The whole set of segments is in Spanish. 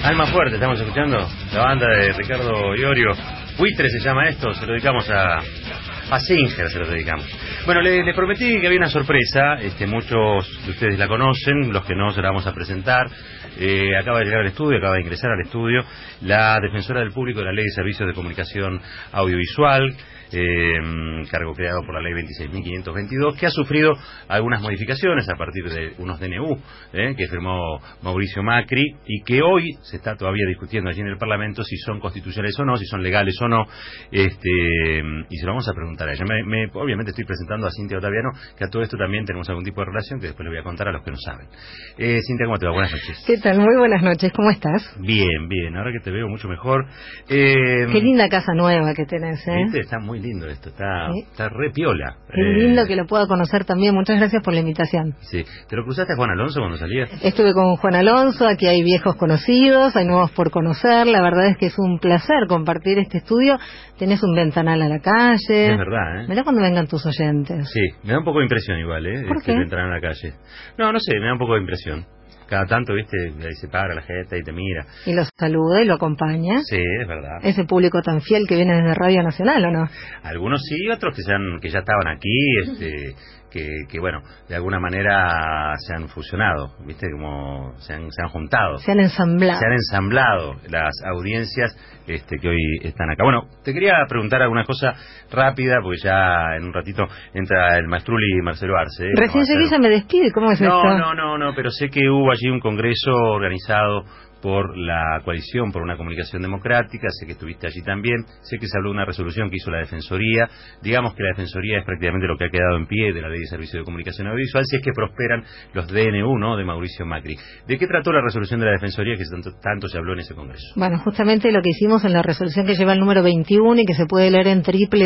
Alma Fuerte, estamos escuchando la banda de Ricardo Iorio. Buitre se llama esto, se lo dedicamos a Singer, se lo dedicamos. Bueno, les prometí que había una sorpresa, muchos de ustedes la conocen, los que no se la vamos a presentar. Acaba de llegar al estudio, acaba de ingresar al estudio la defensora del público de la Ley de Servicios de Comunicación Audiovisual, cargo creado por la Ley 26.522, que ha sufrido algunas modificaciones a partir de unos DNU que firmó Mauricio Macri y que hoy se está todavía discutiendo allí en el Parlamento si son constitucionales o no, si son legales o no, y se lo vamos a preguntar a ella. Obviamente estoy presentando a Cintia Ottaviano, que a todo esto también tenemos algún tipo de relación que después le voy a contar a los que no saben. Cintia, ¿cómo te va? Buenas noches. ¿Qué tal? Muy buenas noches, ¿cómo estás? Bien, ahora que te veo mucho mejor. Qué linda casa nueva que tenés, ¿Viste? Está muy lindo esto, está re piola. Qué lindo que lo pueda conocer también, muchas gracias por la invitación. Sí, ¿te lo cruzaste a Juan Alonso cuando salías? Estuve con Juan Alonso, aquí hay viejos conocidos, hay nuevos por conocer, la verdad es que es un placer compartir este estudio, tenés un ventanal a la calle. Es verdad, Mirá cuando vengan tus oyentes. Sí, me da un poco de impresión igual, ¿Por qué? ventanal a la calle. No sé, me da un poco de impresión. Cada tanto, ahí se para la gente y te mira. Y los saluda y lo acompaña. Sí, es verdad. Ese público tan fiel que viene desde Radio Nacional, ¿o no? Algunos sí, otros que ya estaban aquí, que bueno, de alguna manera se han fusionado, ¿viste? Como se han juntado. Se han ensamblado. Se han ensamblado las audiencias que hoy están acá. Bueno, te quería preguntar alguna cosa rápida, porque ya en un ratito entra el Maestruli Marcelo Arce. Recién llegué y ya me despide, ¿cómo es esto? No, pero sé que hubo allí un congreso organizado por la coalición por una comunicación democrática, sé que estuviste allí también, sé que se habló de una resolución que hizo la Defensoría, digamos que la Defensoría es prácticamente lo que ha quedado en pie de la Ley de Servicios de Comunicación Audiovisual, si es que prosperan los DNU, ¿no?, de Mauricio Macri. ¿De qué trató la resolución de la Defensoría que tanto se habló en ese congreso? Bueno, justamente lo que hicimos en la resolución que lleva el número 21 y que se puede leer en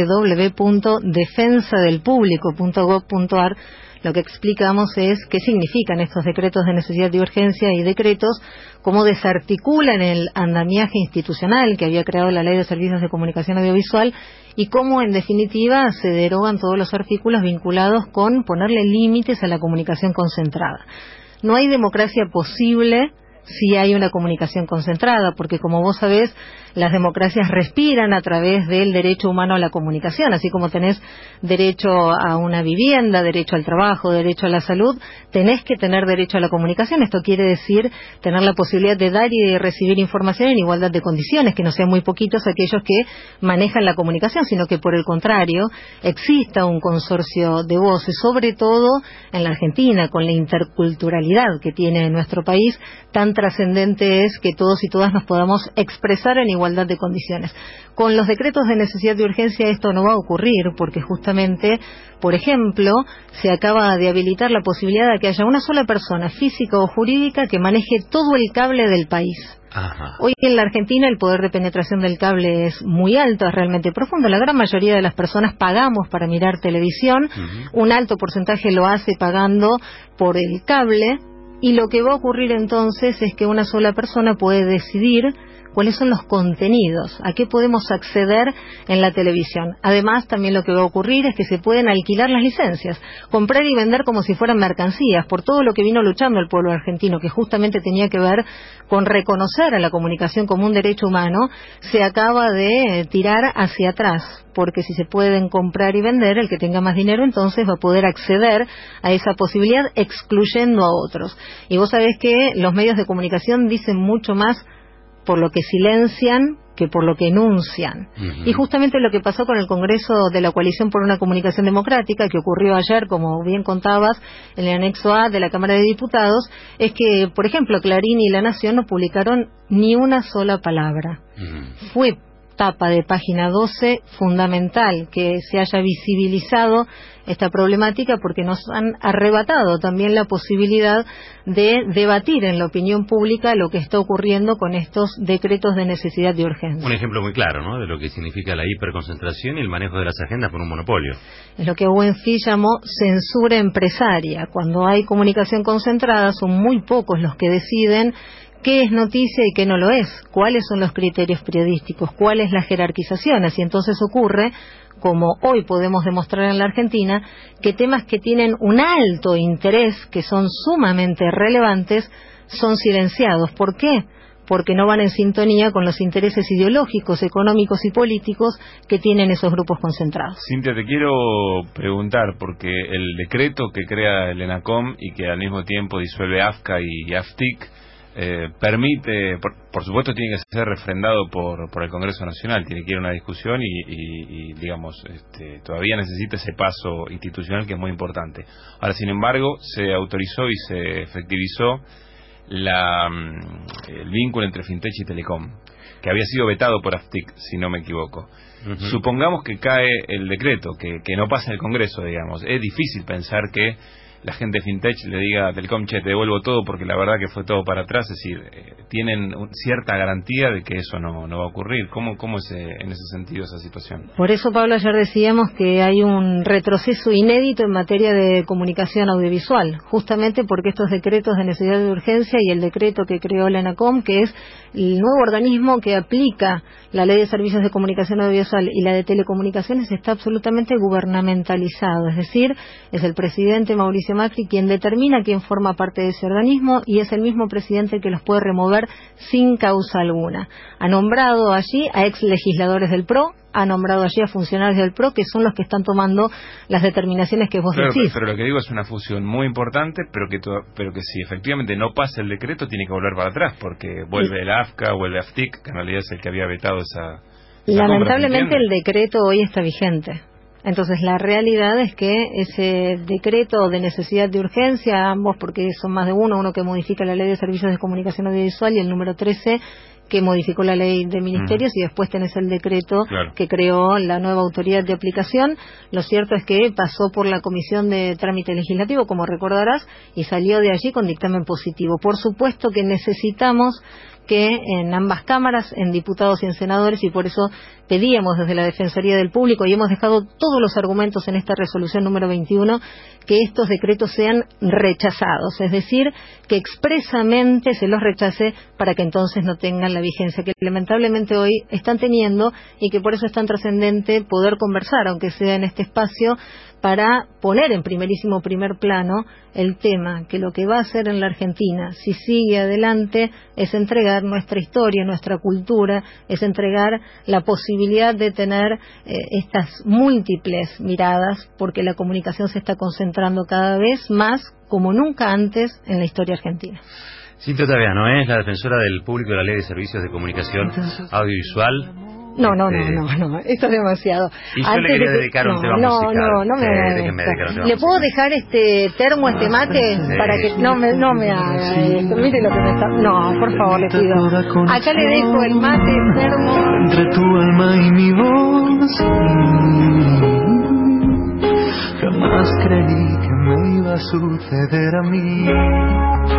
www.defensadelpublico.gov.ar, lo que explicamos es qué significan estos decretos de necesidad y urgencia y decretos, cómo desarticulan el andamiaje institucional que había creado la Ley de Servicios de Comunicación Audiovisual y cómo, en definitiva, se derogan todos los artículos vinculados con ponerle límites a la comunicación concentrada. No hay democracia posible si hay una comunicación concentrada, porque como vos sabés, las democracias respiran a través del derecho humano a la comunicación, así como tenés derecho a una vivienda, derecho al trabajo, derecho a la salud, tenés que tener derecho a la comunicación. Esto quiere decir tener la posibilidad de dar y de recibir información en igualdad de condiciones, que no sean muy poquitos aquellos que manejan la comunicación, sino que por el contrario exista un consorcio de voces, sobre todo en la Argentina, con la interculturalidad que tiene nuestro país, tan trascendente es que todos y todas nos podamos expresar en igualdad de condiciones. Con los decretos de necesidad y urgencia esto no va a ocurrir, porque justamente, por ejemplo, se acaba de habilitar la posibilidad de que haya una sola persona, física o jurídica, que maneje todo el cable del país. Ajá. Hoy en la Argentina el poder de penetración del cable es muy alto, es realmente profundo. La gran mayoría de las personas pagamos para mirar televisión, un alto porcentaje lo hace pagando por el cable, y lo que va a ocurrir entonces es que una sola persona puede decidir cuáles son los contenidos, a qué podemos acceder en la televisión. Además, también lo que va a ocurrir es que se pueden alquilar las licencias, comprar y vender como si fueran mercancías, por todo lo que vino luchando el pueblo argentino, que justamente tenía que ver con reconocer a la comunicación como un derecho humano, se acaba de tirar hacia atrás, porque si se pueden comprar y vender, el que tenga más dinero entonces va a poder acceder a esa posibilidad excluyendo a otros. Y vos sabés que los medios de comunicación dicen mucho más por lo que silencian que por lo que enuncian. Y justamente lo que pasó con el Congreso de la Coalición por una Comunicación Democrática, que ocurrió ayer, como bien contabas, en el anexo A de la Cámara de Diputados, es que, por ejemplo, Clarín y La Nación no publicaron ni una sola palabra. Fue tapa de página 12 fundamental que se haya visibilizado esta problemática, porque nos han arrebatado también la posibilidad de debatir en la opinión pública lo que está ocurriendo con estos decretos de necesidad y urgencia. Un ejemplo muy claro, ¿no?, de lo que significa la hiperconcentración y el manejo de las agendas por un monopolio. Es lo que Owen Fee llamó censura empresaria. Cuando hay comunicación concentrada son muy pocos los que deciden qué es noticia y qué no lo es, cuáles son los criterios periodísticos, cuál es la jerarquización. Así entonces ocurre, como hoy podemos demostrar en la Argentina, que temas que tienen un alto interés, que son sumamente relevantes, son silenciados. ¿Por qué? porque no van en sintonía con los intereses ideológicos, económicos y políticos que tienen esos grupos concentrados. Cintia, te quiero preguntar, porque el decreto que crea el ENACOM y que al mismo tiempo disuelve AFCA y AFTIC permite, por supuesto tiene que ser refrendado por el Congreso Nacional, tiene que ir a una discusión y digamos, todavía necesita ese paso institucional que es muy importante. Ahora, sin embargo, se autorizó y se efectivizó el vínculo entre Fintech y Telecom, que había sido vetado por AFTIC, si no me equivoco. Supongamos que cae el decreto, que no pasa el Congreso, digamos. Es difícil pensar que la gente de Fintech le diga a Telecom, che, te devuelvo todo porque la verdad que fue todo para atrás. Es decir, tienen cierta garantía de que eso no va a ocurrir. ¿Cómo es en ese sentido esa situación? Por eso, Pablo, ayer decíamos que hay un retroceso inédito en materia de comunicación audiovisual, justamente porque estos decretos de necesidad de urgencia y el decreto que creó la ENACOM, que es el nuevo organismo que aplica la Ley de Servicios de Comunicación Audiovisual y la de Telecomunicaciones, está absolutamente gubernamentalizado. Es decir, es el presidente Mauricio Macri quien determina quién forma parte de ese organismo y es el mismo presidente que los puede remover sin causa alguna. Ha nombrado allí a ex legisladores del PRO, ha nombrado allí a funcionarios del PRO, que son los que están tomando las determinaciones que vos decís. Pero lo que digo es una fusión muy importante, pero que si efectivamente no pasa el decreto, tiene que volver para atrás, porque vuelve el AFCA, vuelve AFTIC, que en realidad es el que había vetado esa Lamentablemente el decreto hoy está vigente. Entonces la realidad es que ese decreto de necesidad de urgencia, ambos porque son más de uno que modifica la Ley de Servicios de Comunicación Audiovisual y el número 13 que modificó la Ley de Ministerios, y después tenés el decreto que creó la nueva autoridad de aplicación. Lo cierto es que pasó por la Comisión de Trámite Legislativo, como recordarás, y salió de allí con dictamen positivo. Por supuesto que necesitamos que en ambas cámaras, en diputados y en senadores, y por eso pedíamos desde la Defensoría del Público y hemos dejado todos los argumentos en esta resolución número 21, que estos decretos sean rechazados, es decir, que expresamente se los rechace para que entonces no tengan la vigencia que lamentablemente hoy están teniendo, y que por eso es tan trascendente poder conversar, aunque sea en este espacio, para poner en primer plano el tema, que lo que va a hacer en la Argentina, si sigue adelante, es entregar nuestra historia, nuestra cultura, es entregar la posibilidad de tener estas múltiples miradas, porque la comunicación se está concentrando cada vez más, como nunca antes, en la historia argentina. Cintia Ottaviano es la defensora del público de la Ley de Servicios de Comunicación Audiovisual. No, esto es demasiado. Y yo le quería dedicar un tema musical. No me ¿Le puedo dejar este termo, este mate? Sí. Para que no me haga esto. Mire lo que me está... No, por favor, le pido. Acá le dejo el mate, el termo. Entre tu alma y mi voz, jamás creí que me iba a suceder a mí.